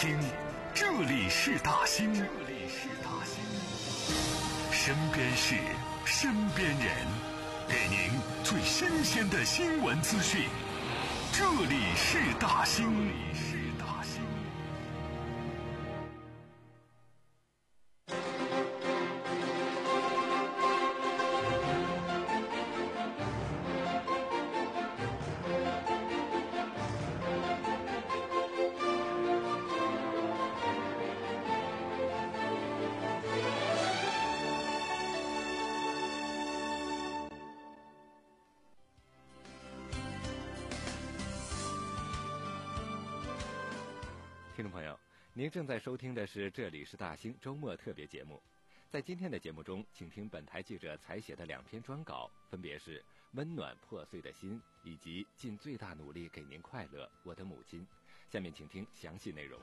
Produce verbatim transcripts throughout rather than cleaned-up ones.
兴，这里是大兴，这里是大兴，身边事，身边人，给您最新鲜的新闻资讯。这里是大兴，这里是大兴。 听众朋友，您正在收听的是这里是大兴周末特别节目。在今天的节目中，请听本台记者采写的两篇专稿，分别是温暖破碎的心以及尽最大努力给您快乐，我的母亲。下面请听详细内容。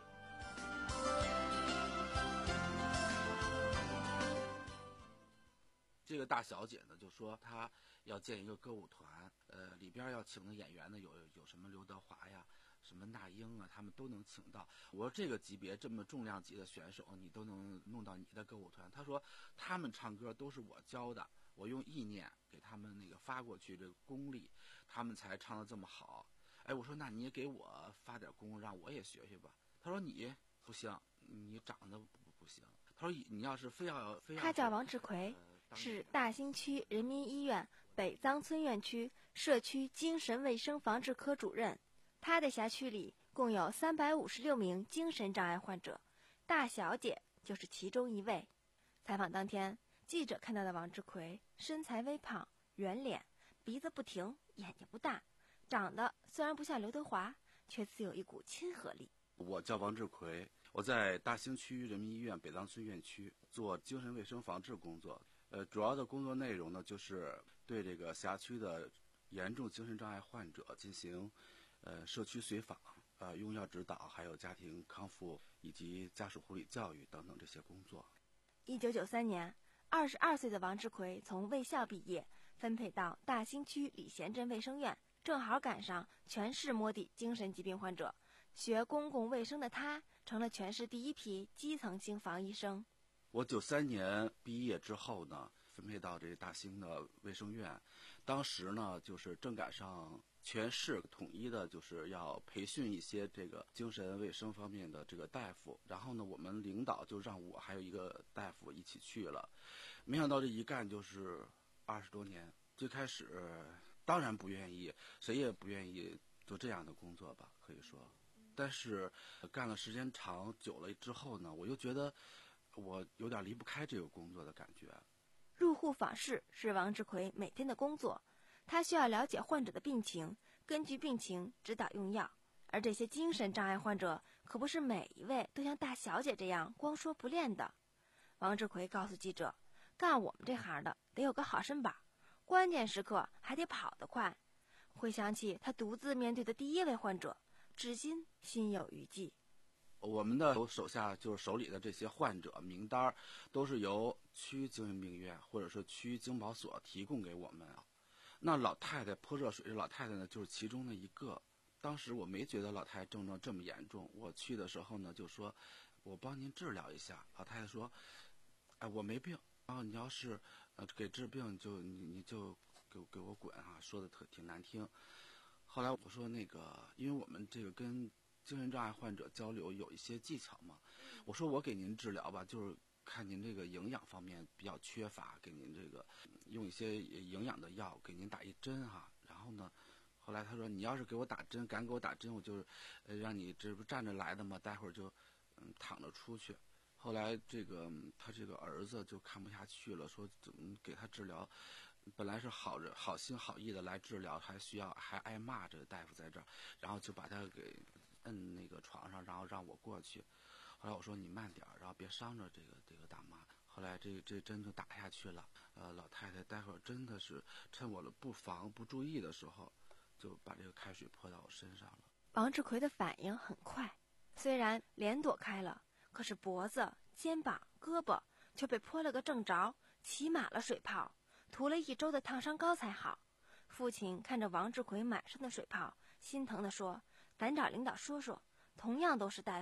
这个大小姐呢，就说她要建一个歌舞团，呃，里边要请的演员呢，有有什么刘德华呀，什么那英啊，他们都能请到。我说这个级别这么重量级的选手，你都能弄到你的歌舞团？她说他们唱歌都是我教的，我用意念给他们那个发过去这个功力，他们才唱得这么好。哎，我说那你也给我发点功，让我也学学吧。她说你不行，你长得不不行。她说你要是非要非要。 他叫王志奎。呃是大兴区人民医院北臧村院区社区精神卫生防治科主任。他的辖区里共有三百五十六名精神障碍患者，大小姐就是其中一位。采访当天，记者看到的王志奎身材微胖，圆脸，鼻子不挺，眼睛不大，长得虽然不像刘德华，却自有一股亲和力。 我叫王志奎，我在大兴区人民医院北臧村院区做精神卫生防治工作。呃，主要的工作内容呢，就是对这个辖区的严重精神障碍患者进行呃社区随访、呃用药指导，还有家庭康复以及家属护理教育等等这些工作。 一九九三年，二十二岁的王志奎从卫校毕业，分配到大兴区礼贤镇卫生院，正好赶上全市摸底精神疾病患者，学公共卫生的他成了全市第一批基层性防医生。 我九三年毕业之后呢，分配到这大兴的卫生院，当时呢就是正赶上全市统一的，就是要培训一些这个精神卫生方面的这个大夫，然后呢我们领导就让我还有一个大夫一起去了，没想到这一干就是二十多年。最开始当然不愿意，谁也不愿意做这样的工作吧，可以说，但是干了时间长久了之后呢，我又觉得我有点离不开这个工作的感觉。 入户访视是王志奎每天的工作，他需要了解患者的病情，根据病情指导用药。而这些精神障碍患者可不是每一位都像大小姐这样光说不练的。王志奎告诉记者，干我们这行的得有个好身板，关键时刻还得跑得快。回想起他独自面对的第一位患者，至今心有余悸。 我们的手下就是手里的这些患者名单都是由区精神病院或者是区经保所提供给我们。那老太太泼热水，这老太太呢就是其中的一个。当时我没觉得老太太症状这么严重，我去的时候呢就说我帮您治疗一下。老太太说哎，我没病啊，你要是呃给治病就你你就给给我滚啊，说的特挺难听。后来我说那个因为我们这个跟精神障碍患者交流有一些技巧嘛，我说我给您治疗吧，就是看您这个营养方面比较缺乏，给您这个用一些营养的药给您打一针哈。然后呢，后来他说你要是给我打针，敢给我打针，我就呃让你这不站着来的嘛，待会儿就嗯躺着出去。后来这个他这个儿子就看不下去了，说怎么给他治疗，本来是好人好心好意的来治疗，还需要还挨骂，这个大夫在这儿，然后就把他给摁那个床上，然后让我过去。后来我说你慢点，然后别伤着这个这个大妈。后来这这针就打下去了，呃，老太太待会儿真的是趁我的不防不注意的时候，就把这个开水泼到我身上了。 王志奎的反应很快，虽然脸躲开了，可是脖子、肩膀、胳膊却被泼了个正着，起满了水泡，涂了一周的烫伤膏才好。父亲看着王志奎满身的水泡，心疼地说，咱找领导说说，同样都是大夫，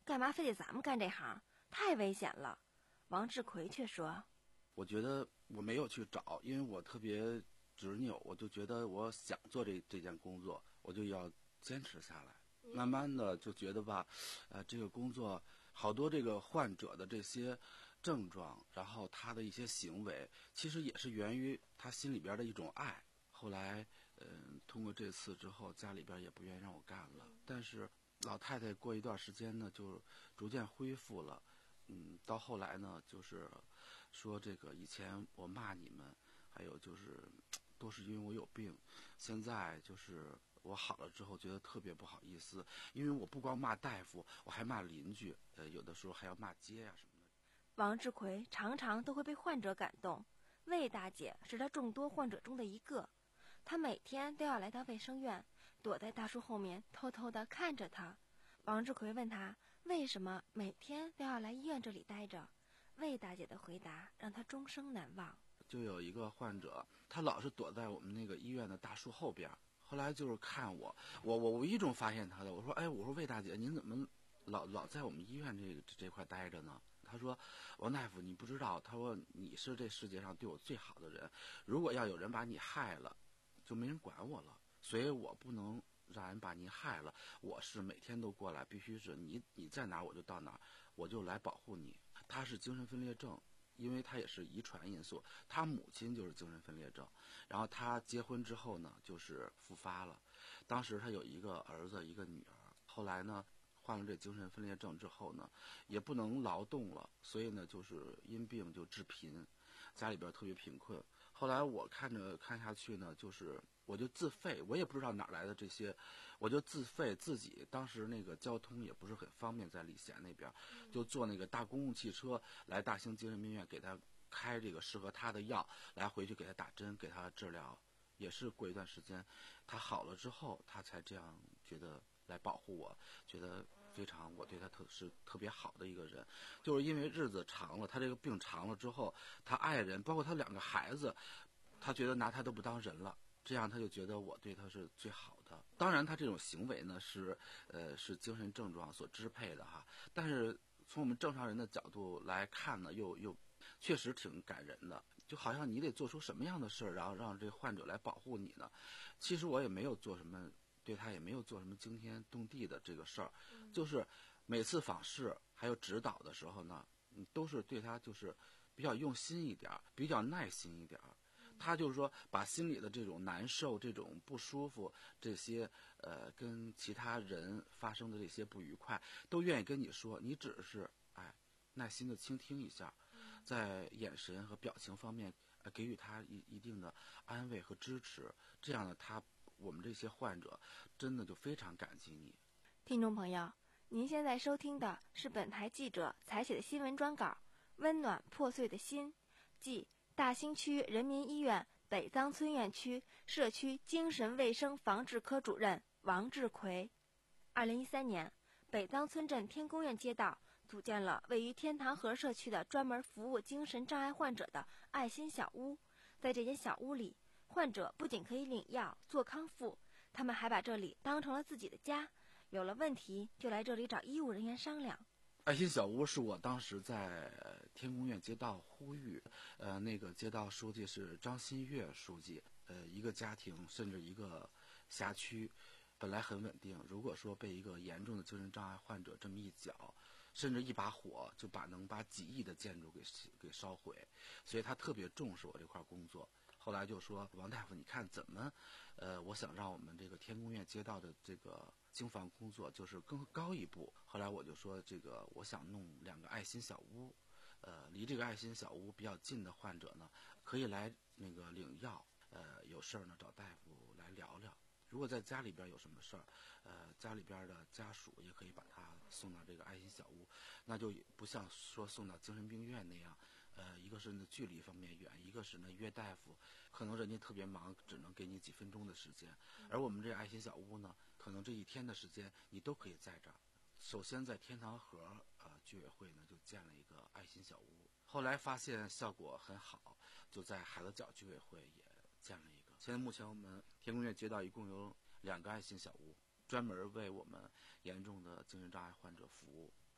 干嘛非得咱们干这行？太危险了。王志奎却说： 我觉得我没有去找，因为我特别执拗，我就觉得我想做这这件工作，我就要坚持下来。慢慢的就觉得吧，呃，这个工作好多这个患者的这些症状，然后他的一些行为，其实也是源于他心里边的一种爱。后来，嗯、呃，通过这次之后，家里边也不愿意让我干了。但是老太太过一段时间呢，就逐渐恢复了。嗯，到后来呢，就是说这个以前我骂你们，还有就是都是因为我有病，现在就是我好了之后觉得特别不好意思，因为我不光骂大夫，我还骂邻居，呃，有的时候还要骂街呀、啊、什么的。 王志奎常常都会被患者感动，魏大姐是他众多患者中的一个，她每天都要来到卫生院，躲在大树后面偷偷地看着他。王志奎问他为什么每天都要来医院这里待着，魏大姐的回答让他终生难忘。 就有一个患者，他老是躲在我们那个医院的大树后边，后来就是看我，我我无意中发现他的，我说，哎，我说魏大姐，您怎么老老在我们医院这个这块待着呢？他说，王大夫，你不知道，他说你是这世界上对我最好的人，如果要有人把你害了，就没人管我了，所以我不能让人把您害了，我是每天都过来，必须是你你在哪我就到哪，我就来保护你。他是精神分裂症，因为他也是遗传因素，他母亲就是精神分裂症，然后他结婚之后呢，就是复发了。当时他有一个儿子一个女儿，后来呢患了这精神分裂症之后呢，也不能劳动了，所以呢就是因病就致贫，家里边特别贫困。后来我看着看下去呢，就是我就自费，我也不知道哪来的这些，我就自费自己。当时那个交通也不是很方便，在礼贤那边，就坐那个大公共汽车来大兴精神病院给他开这个适合他的药，来回去给他打针，给他治疗。也是过一段时间，他好了之后，他才这样觉得来保护我，觉得非常我对他特是特别好的一个人。就是因为日子长了，他这个病长了之后，他爱人包括他两个孩子，他觉得拿他都不当人了，这样他就觉得我对他是最好的。当然他这种行为呢是呃是精神症状所支配的哈，但是从我们正常人的角度来看呢，又又确实挺感人的。就好像你得做出什么样的事儿，然后让这患者来保护你呢？其实我也没有做什么，对他也没有做什么惊天动地的这个事儿，就是每次访视还有指导的时候呢，都是对他就是比较用心一点，比较耐心一点。他就是说把心里的这种难受、这种不舒服、这些呃跟其他人发生的这些不愉快，都愿意跟你说，你只是哎耐心的倾听一下，在眼神和表情方面呃给予他一一定的安慰和支持，这样呢，他我们这些患者真的就非常感激你。 听众朋友，您现在收听的是本台记者采写的新闻专稿《温暖破碎的心》，即大兴区人民医院北藏村院区社区精神卫生防治科主任王志奎。二零一三年，北藏村镇天宫院街道组建了位于天堂河社区的专门服务精神障碍患者的爱心小屋。在这间小屋里，患者不仅可以领药做康复，他们还把这里当成了自己的家，有了问题就来这里找医务人员商量。 爱心小屋是我当时在天宫院街道呼吁，呃，那个街道书记是张新月书记，呃，一个家庭甚至一个辖区本来很稳定，如果说被一个严重的精神障碍患者这么一搅，甚至一把火就把能把几亿的建筑给给烧毁，所以他特别重视我这块工作。后来就说，王大夫，你看怎么，呃，我想让我们这个天宫院街道的这个经防工作就是更高一步。后来我就说，这个我想弄两个爱心小屋，呃，离这个爱心小屋比较近的患者呢，可以来那个领药，呃，有事儿呢找大夫来聊聊。如果在家里边有什么事儿，呃，家里边的家属也可以把他送到这个爱心小屋，那就不像说送到精神病院那样，呃，一个是呢距离方面远，一个是呢约大夫，可能人家特别忙，只能给你几分钟的时间，而我们这爱心小屋呢，可能这一天的时间你都可以在这儿。首先在天堂河呃居委会呢就建了一个爱心小屋，后来发现效果很好，就在海子角居委会也建了一个。现在目前我们天宫院街道一共有两个爱心小屋，专门为我们严重的精神障碍患者服务。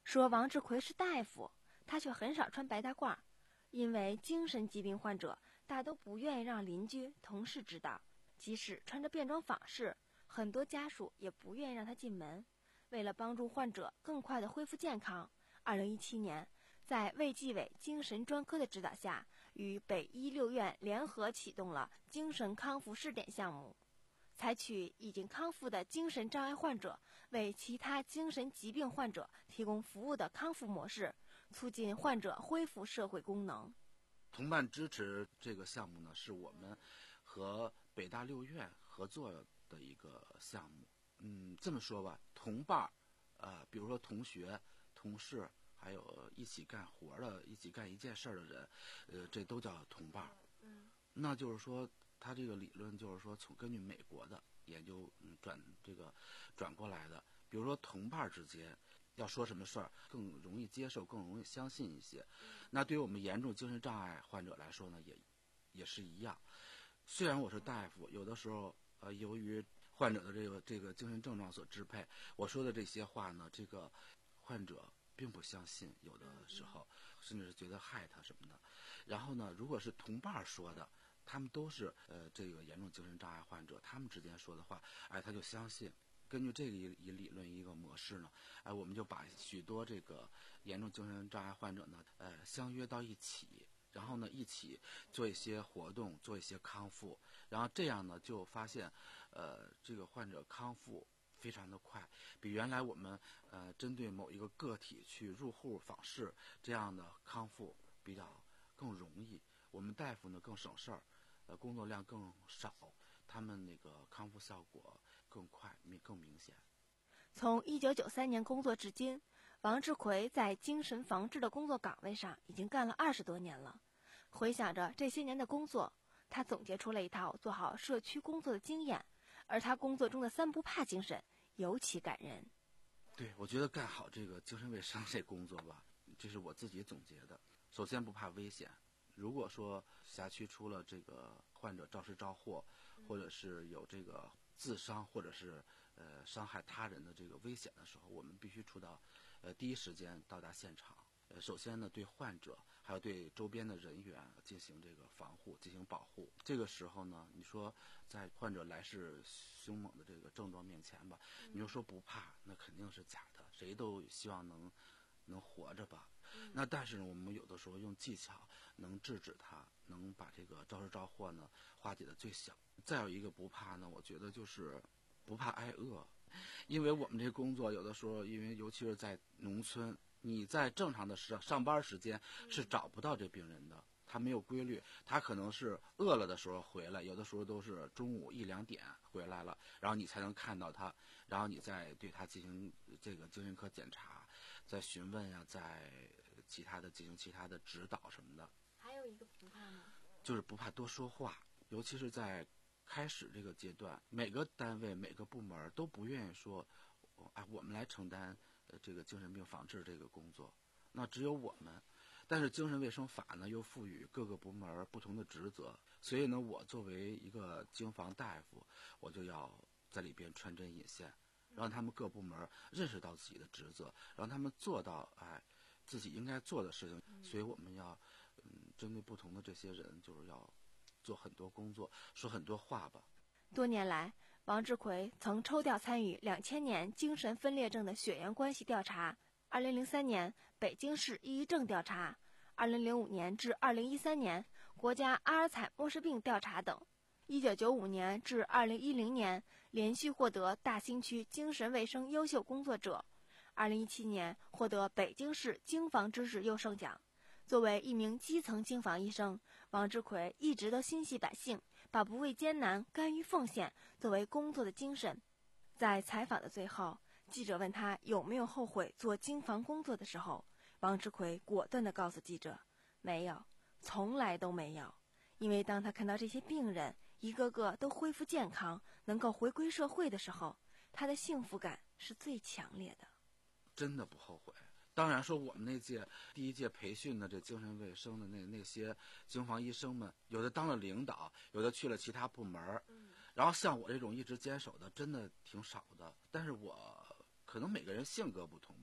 说王志奎是大夫，他却很少穿白大褂，因为精神疾病患者大都不愿意让邻居、同事知道，即使穿着便装访视，很多家属也不愿意让他进门。为了帮助患者更快地恢复健康，二零一七年，在卫计委精神专科的指导下，与北医六院联合启动了精神康复试点项目，采取已经康复的精神障碍患者为其他精神疾病患者提供服务的康复模式，促进患者恢复社会功能。 同伴支持这个项目呢，是我们和北大六院合作的一个项目。嗯，这么说吧，同伴，呃，比如说同学、同事，还有一起干活的、一起干一件事的人，呃，这都叫同伴。 嗯， 那就是说，他这个理论就是说，从根据美国的研究，嗯，转这个转过来的。比如说，同伴之间要说什么事儿更容易接受、更容易相信一些。那对于我们严重精神障碍患者来说呢，也也是一样。虽然我是大夫，有的时候，呃，由于患者的这个这个精神症状所支配，我说的这些话呢，这个患者并不相信，有的时候甚至是觉得害他什么的。然后呢，如果是同伴说的，他们都是呃这个严重精神障碍患者，他们之间说的话，哎，他就相信。根据这个一一理论一个模式呢，哎，我们就把许多这个严重精神障碍患者呢，呃，相约到一起。然后呢，一起做一些活动，做一些康复，然后这样呢，就发现，呃，这个患者康复非常的快，比原来我们呃针对某一个个体去入户访视这样的康复比较更容易，我们大夫呢更省事儿，呃，工作量更少，他们那个康复效果更快、明更明显。 从一九九三年工作至今，王志奎在精神防治的工作岗位上已经干了二十多年了。回想着这些年的工作，他总结出了一套做好社区工作的经验，而他工作中的三不怕精神尤其感人。 对，我觉得干好这个精神卫生这工作吧，这是我自己总结的。首先不怕危险，如果说辖区出了这个患者肇事肇祸，或者是有这个自伤或者是呃伤害他人的这个危险的时候，我们必须出到呃第一时间到达现场。呃，首先呢，对患者还有对周边的人员进行这个防护、进行保护。这个时候呢，你说在患者来势凶猛的这个症状面前吧，你就说不怕，那肯定是假的。谁都希望能能活着吧。那但是呢，我们有的时候用技巧能制止他，能把这个肇事肇祸呢化解的最小。再有一个不怕呢，我觉得就是不怕挨饿，因为我们这工作有的时候，因为尤其是在农村。你在正常的上上班时间是找不到这病人的，他没有规律，他可能是饿了的时候回来，有的时候都是中午一两点回来了，然后你才能看到他，然后你再对他进行这个精神科检查，再询问呀、啊，再其他的进行其他的指导什么的。 还有一个不怕呢，就是不怕多说话，尤其是在开始这个阶段，每个单位每个部门都不愿意说，哎，我们来承担。呃，这个精神病防治这个工作，那只有我们，但是精神卫生法呢又赋予各个部门不同的职责，所以呢，我作为一个经防大夫，我就要在里边穿针引线，让他们各部门认识到自己的职责，让他们做到哎自己应该做的事情。所以我们要嗯针对不同的这些人，就是要做很多工作，说很多话吧。 多年来，王志奎曾抽调参与两千年精神分裂症的血缘关系调查，二零零三年北京市抑郁症调查，二零零五年至二零一三年国家阿尔采默氏病调查等。一九九五年至二零一零年连续获得大兴区精神卫生优秀工作者，二零一七年获得北京市经防知识优胜奖。作为一名基层经防医生，王志奎一直都心系百姓，把不畏艰难、甘于奉献作为工作的精神。在采访的最后，记者问他有没有后悔做经防工作的时候，王志奎果断地告诉记者，没有，从来都没有。因为当他看到这些病人一个个都恢复健康，能够回归社会的时候，他的幸福感是最强烈的。 真的不后悔。当然说我们那届第一届培训的这精神卫生的那那些经防医生们，有的当了领导，有的去了其他部门，然后像我这种一直坚守的真的挺少的。但是我可能每个人性格不同吧，我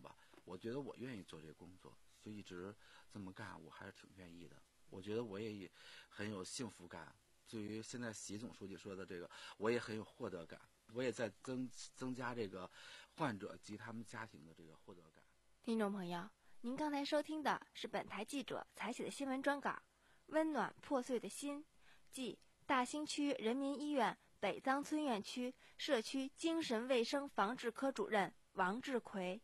我觉得我愿意做这个工作，就一直这么干，我还是挺愿意的。我觉得我也很有幸福感。对于现在习总书记说的这个，我也很有获得感，我也在增增加这个患者及他们家庭的这个获得感。 听众朋友，您刚才收听的是本台记者采写的新闻专稿《温暖破碎的心》，即大兴区人民医院北藏村院区社区精神卫生防治科主任王志奎。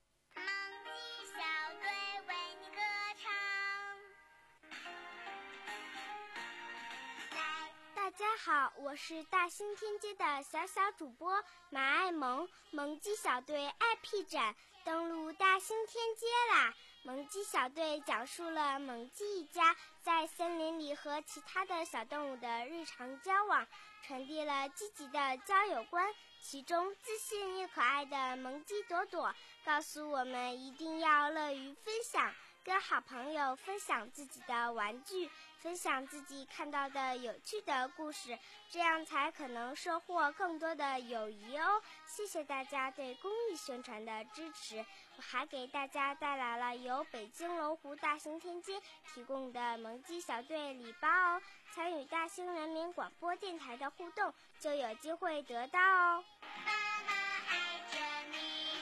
大家好，我是大兴天街的小小主播马爱萌。萌鸡小队 I P 展登陆大兴天街啦！萌鸡小队讲述了萌鸡一家在森林里和其他的小动物的日常交往，传递了积极的交友观。其中自信又可爱的萌鸡朵朵告诉我们，一定要乐于分享，跟好朋友分享自己的玩具，分享自己看到的有趣的故事，这样才可能收获更多的友谊哦。谢谢大家对公益宣传的支持。我还给大家带来了由北京龙湖大兴天街提供的萌鸡小队礼包哦，参与大兴人民广播电台的互动就有机会得到哦。妈妈爱着你。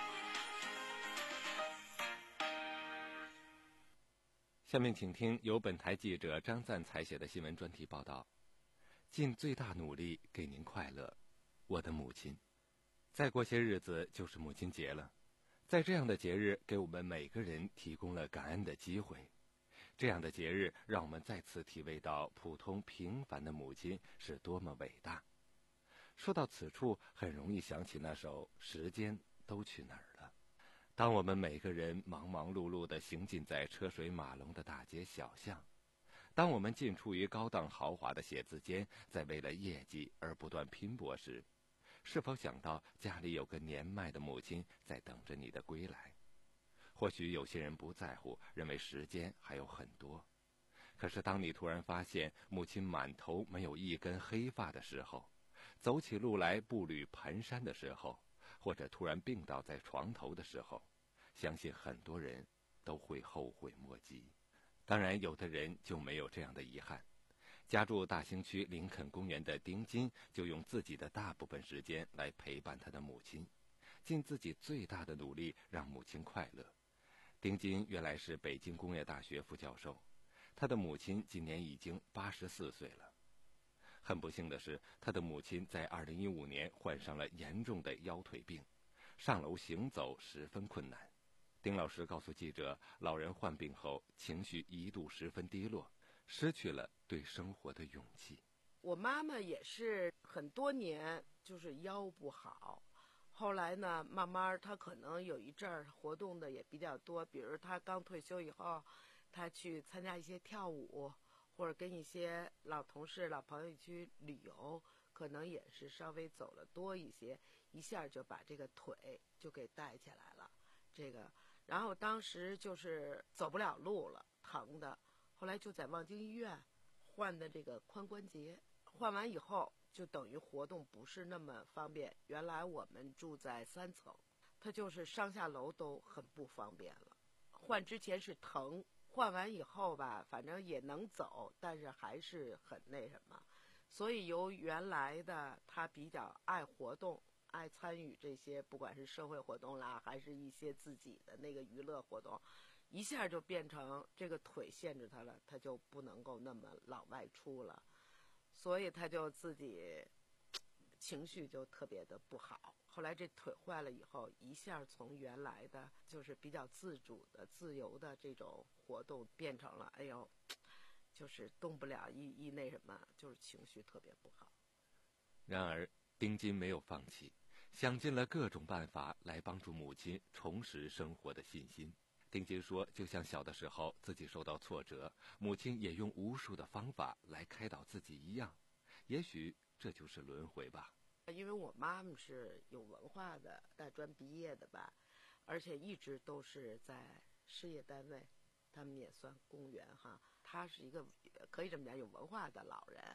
下面请听由本台记者张赞采写的新闻专题报道：尽最大努力给您快乐，我的母亲。再过些日子就是母亲节了，在这样的节日给我们每个人提供了感恩的机会。这样的节日让我们再次体味到普通平凡的母亲是多么伟大。说到此处，很容易想起那首《时间都去哪儿了》。当我们每个人忙忙碌碌地行进在车水马龙的大街小巷，当我们进出于高档豪华的写字间，在为了业绩而不断拼搏时，是否想到家里有个年迈的母亲在等着你的归来？或许有些人不在乎，认为时间还有很多。可是当你突然发现母亲满头没有一根黑发的时候，走起路来步履蹒跚的时候，或者突然病倒在床头的时候，相信很多人都会后悔莫及。当然有的人就没有这样的遗憾。家住大兴区林肯公园的丁金就用自己的大部分时间来陪伴他的母亲，尽自己最大的努力让母亲快乐。丁金原来是北京工业大学副教授，他的母亲今年已经八十四岁了。很不幸的是，他的母亲在二零一五年患上了严重的腰腿病，上楼行走十分困难。丁老师告诉记者，老人患病后情绪一度十分低落，失去了对生活的勇气。 我妈妈也是很多年就是腰不好，后来呢慢慢她可能有一阵儿活动的也比较多，比如她刚退休以后，她去参加一些跳舞，或者跟一些老同事老朋友去旅游，可能也是稍微走了多一些，一下就把这个腿就给带起来了。这个然后当时就是走不了路了，疼的，后来就在望京医院换的这个髋关节，换完以后就等于活动不是那么方便。原来我们住在三层，他就是上下楼都很不方便了。换之前是疼，换完以后吧，反正也能走，但是还是很那什么。所以由原来的他比较爱活动，爱参与这些不管是社会活动啦，还是一些自己的那个娱乐活动，一下就变成这个腿限制他了，他就不能够那么老外出了，所以他就自己情绪就特别的不好。后来这腿坏了以后，一下从原来的就是比较自主的自由的这种活动变成了哎呦就是动不了，一一那什么，就是情绪特别不好。 然而丁金没有放弃，想尽了各种办法来帮助母亲重拾生活的信心。丁金说，就像小的时候自己受到挫折，母亲也用无数的方法来开导自己一样，也许这就是轮回吧。 因为我妈妈是有文化的，大专毕业的吧，而且一直都是在事业单位，他们也算公务员哈。她是一个可以这么讲有文化的老人，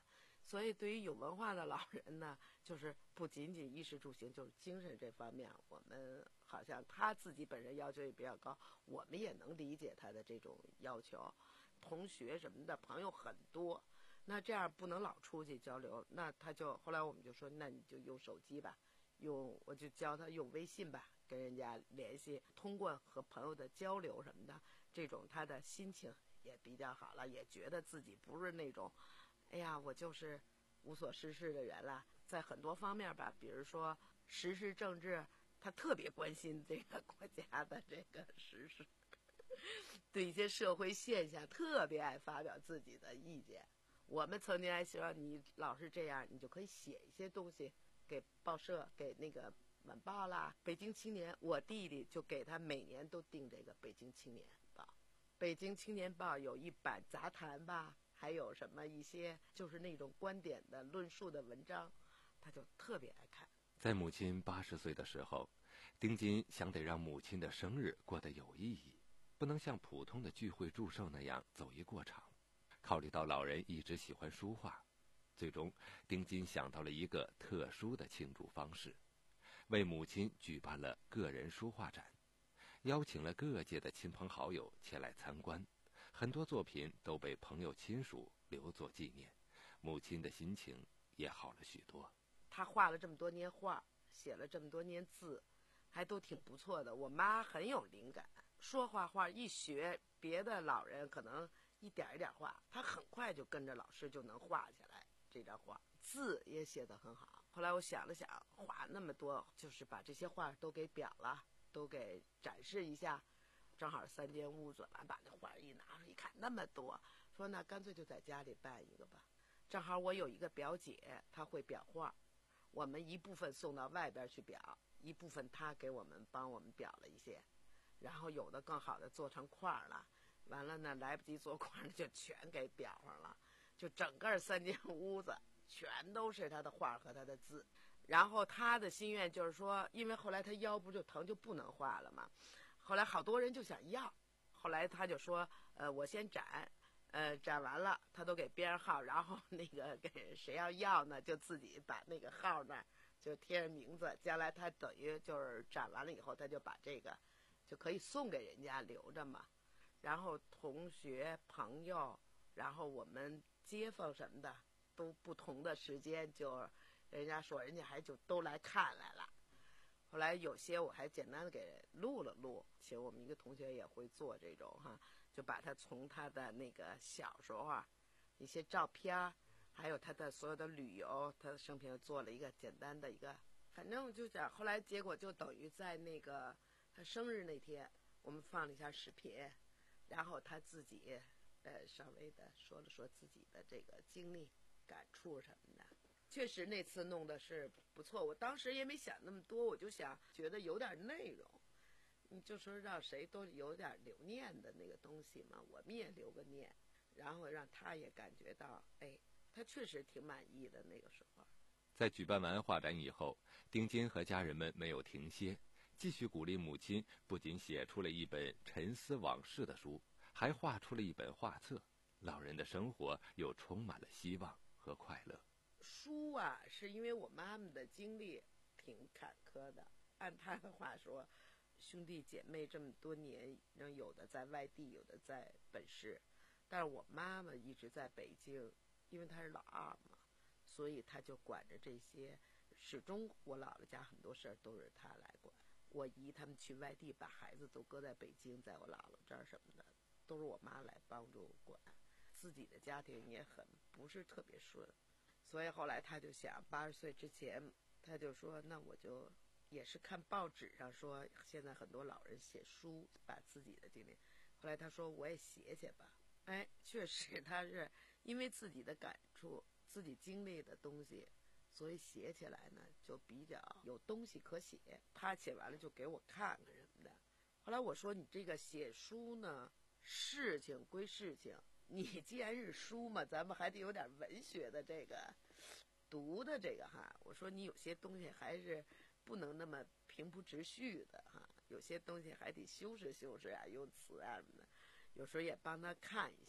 所以对于有文化的老人呢，就是不仅仅衣食住行，就是精神这方面，我们好像他自己本身要求也比较高，我们也能理解他的这种要求。同学什么的朋友很多，那这样不能老出去交流，那他就后来我们就说，那你就用手机吧，用我就教他用微信吧，跟人家联系，通过和朋友的交流什么的，这种他的心情也比较好了，也觉得自己不是那种哎呀我就是无所事事的人了。在很多方面吧，比如说时事政治，他特别关心这个国家的这个时事，对一些社会现象特别爱发表自己的意见。我们曾经还希望你老是这样，你就可以写一些东西给报社，给那个晚报啦，北京青年，我弟弟就给他每年都订这个北京青年报。北京青年报有一版杂谈吧，还有什么一些就是那种观点的论述的文章，他就特别爱看。 在母亲八十岁的时候，丁金想得让母亲的生日过得有意义，不能像普通的聚会祝寿那样走一过场。考虑到老人一直喜欢书画，最终丁金想到了一个特殊的庆祝方式，为母亲举办了个人书画展，邀请了各界的亲朋好友前来参观，很多作品都被朋友亲属留作纪念，母亲的心情也好了许多。 他画了这么多年画，写了这么多年字，还都挺不错的。我妈很有灵感，说画画一学，别的老人可能一点一点画，他很快就跟着老师就能画起来这张画，字也写得很好。后来我想了想，画那么多，就是把这些画都给裱了，都给展示一下。正好三间屋子，完把那画一拿出一看，那么多，说那干脆就在家里办一个吧。正好我有一个表姐，她会裱画，我们一部分送到外边去裱，一部分她给我们帮我们裱了一些，然后有的更好的做成画了，完了呢来不及做画就全给裱上了，就整个三间屋子全都是她的画和她的字。然后她的心愿就是说，因为后来她腰不就疼就不能画了嘛，后来好多人就想要，后来她就说呃我先展，呃，展完了，他都给编号，然后那个给谁要要呢，就自己把那个号那儿就贴上名字，将来他等于就是展完了以后，他就把这个就可以送给人家留着嘛。然后同学朋友，然后我们街坊什么的，都不同的时间，就人家说人家还就都来看来了。后来有些我还简单的给录了录，其实我们一个同学也会做这种哈，就把他从他的那个小时候啊一些照片，还有他的所有的旅游，他的生平做了一个简单的一个，反正就讲后来结果就等于在那个他生日那天，我们放了一下视频，然后他自己呃稍微的说了说自己的这个经历感触什么的。确实那次弄的是不错，我当时也没想那么多，我就想觉得有点内容，你就说让谁都有点留念的那个东西嘛，我们也留个念，然后让他也感觉到，哎，他确实挺满意的那个时候。 在举办完画展以后，丁金和家人们没有停歇，继续鼓励母亲，不仅写出了一本沉思往事的书，还画出了一本画册，老人的生活又充满了希望和快乐。 书啊，是因为我妈妈的经历挺坎坷的，按她的话说，兄弟姐妹这么多年，有的在外地，有的在本市，但是我妈妈一直在北京，因为她是老二嘛，所以她就管着这些，始终我姥姥家很多事儿都是她来管。我姨他们去外地，把孩子都搁在北京，在我姥姥这儿什么的，都是我妈来帮助管。自己的家庭也很不是特别顺，所以后来他就想，八十岁之前，他就说，那我就也是看报纸上说，现在很多老人写书，把自己的经历。后来他说，我也写写吧。哎，确实他是因为自己的感触，自己经历的东西，所以写起来呢就比较有东西可写。他写完了就给我看看什么的。后来我说，你这个写书呢，事情归事情，你既然是书嘛，咱们还得有点文学的这个读的这个哈。我说你有些东西还是不能那么平铺直叙的哈，有些东西还得修饰修饰啊，用词啊什么的。有时候也帮他看一些，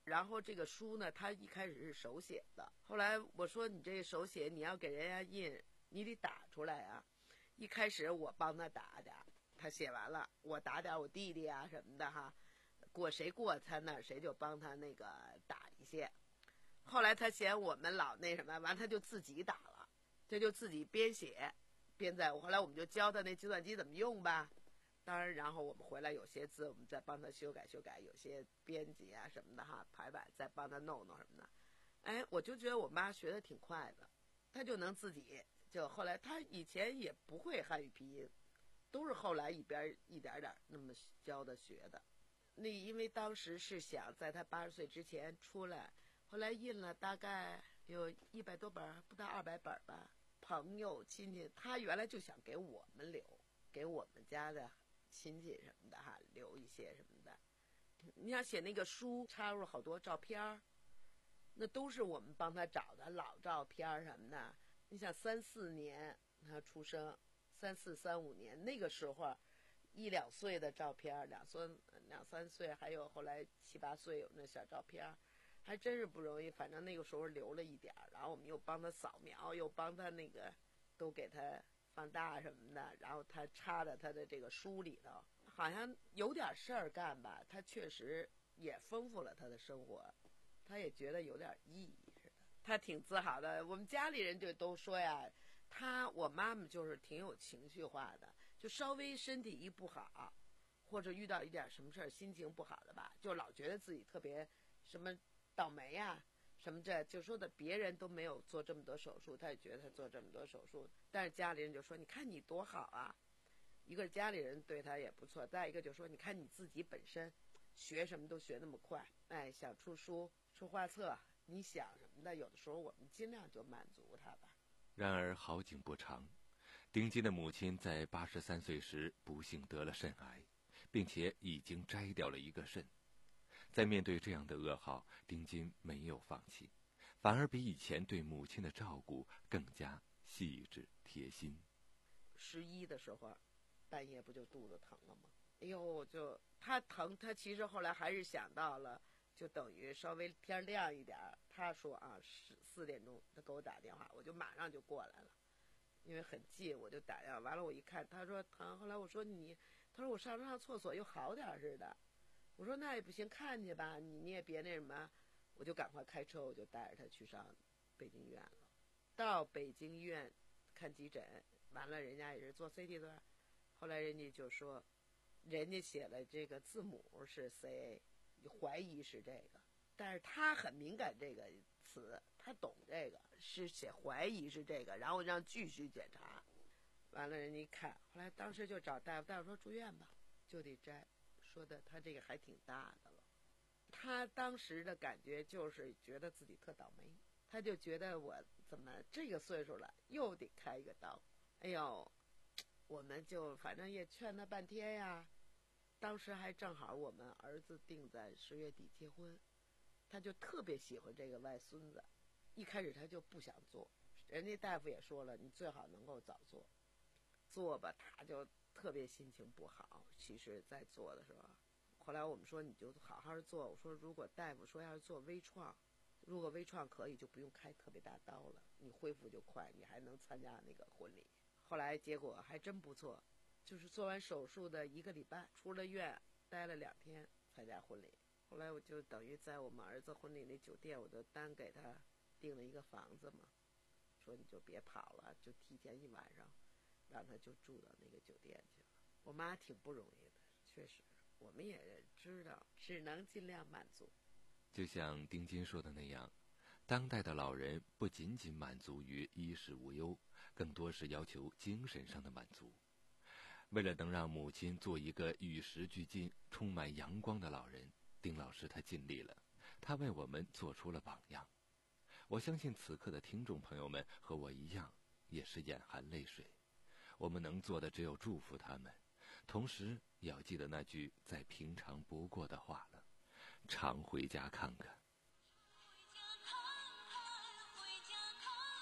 然后这个书呢，他一开始是手写的，后来我说你这手写你要给人家印，你得打出来啊。一开始我帮他打点，他写完了，我打点我弟弟啊什么的哈，过谁过他那谁就帮他那个打一些。后来他嫌我们老那什么，完他就自己打了，这就自己编写编在。后来我们就教他那计算机怎么用吧。当然，然后我们回来有些字，我们再帮他修改修改，有些编辑啊什么的哈，排版再帮他弄弄什么的。哎，我就觉得我妈学的挺快的，她就能自己就后来她以前也不会汉语拼音，都是后来一边一点点那么教的学的。那因为当时是想在她八十岁之前出来，后来印了大概有一百多本，不到二百本吧。朋友亲戚，她原来就想给我们留，给我们家的亲戚什么的哈，留一些什么的。你想写那个书，插入好多照片，那都是我们帮他找的老照片什么的。你想三四年他出生，三四三五年那个时候，一两岁的照片，两三两三岁，还有后来七八岁有那小照片，还真是不容易。反正那个时候留了一点，然后我们又帮他扫描，又帮他那个都给他放大什么的，然后他插在他的这个书里头，好像有点事儿干吧，他确实也丰富了他的生活，他也觉得有点意义似的，他挺自豪的。我们家里人就都说呀，他我妈妈就是挺有情绪化的，就稍微身体一不好，或者遇到一点什么事儿，心情不好的吧，就老觉得自己特别什么倒霉呀、什么这就说的别人都没有做这么多手术，他也觉得他做这么多手术，但是家里人就说你看你多好啊，一个家里人对他也不错，再一个就说你看你自己本身学什么都学那么快，哎，想出书出画册，你想什么的，有的时候我们尽量就满足他吧。 然而好景不长，丁金的母亲在八十三岁时不幸得了肾癌，并且已经摘掉了一个肾。在面对这样的噩耗，丁金没有放弃，反而比以前对母亲的照顾更加细致贴心。 十一的时候，半夜不就肚子疼了吗？哎呦，就他疼，他其实后来还是想到了，就等于稍微天亮一点，他说啊，十四点钟他给我打电话，我就马上就过来了，因为很近，我就打电话。完了我一看，他说疼，后来我说你，他说我上上厕所又好点似的。我说那也不行，看去吧，你你也别那什么，我就赶快开车，我就带着他去上北京医院了。到北京医院看急诊，完了人家也是做 C T 的，后来人家就说，人家写了这个字母是 C A， 怀疑是这个，但是他很敏感这个词，他懂这个，是写怀疑是这个，然后让继续检查。完了人家一看，后来当时就找大夫，大夫说住院吧，就得摘。说的他这个还挺大的了，他当时的感觉就是觉得自己特倒霉，他就觉得我怎么这个岁数了又得开一个刀。哎呦，我们就反正也劝他半天呀。当时还正好我们儿子定在十月底结婚，他就特别喜欢这个外孙子，一开始他就不想做，人家大夫也说了，你最好能够早做，做吧他就特别心情不好。其实在做的时候，后来我们说你就好好做，我说如果大夫说要是做微创，如果微创可以就不用开特别大刀了，你恢复就快，你还能参加那个婚礼。后来结果还真不错，就是做完手术的一个礼拜出了院，待了两天参加婚礼。后来我就等于在我们儿子婚礼那酒店，我就单给他订了一个房子嘛，说你就别跑了，就提前一晚上让他就住到那个酒店去了。我妈挺不容易的，确实我们也知道只能尽量满足。 就像丁金说的那样，当代的老人不仅仅满足于衣食无忧，更多是要求精神上的满足。为了能让母亲做一个与时俱进、充满阳光的老人，丁老师他尽力了，他为我们做出了榜样。我相信此刻的听众朋友们和我一样，也是眼含泪水。我们能做的只有祝福他们，同时也要记得那句再平常不过的话了，常回家看看。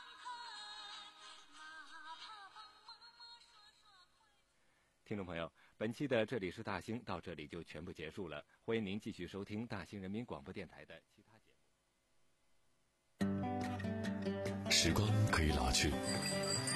听众朋友， 本期的这里是大兴到这里就全部结束了，欢迎您继续收听大兴人民广播电台的其他节目。 时光可以老去，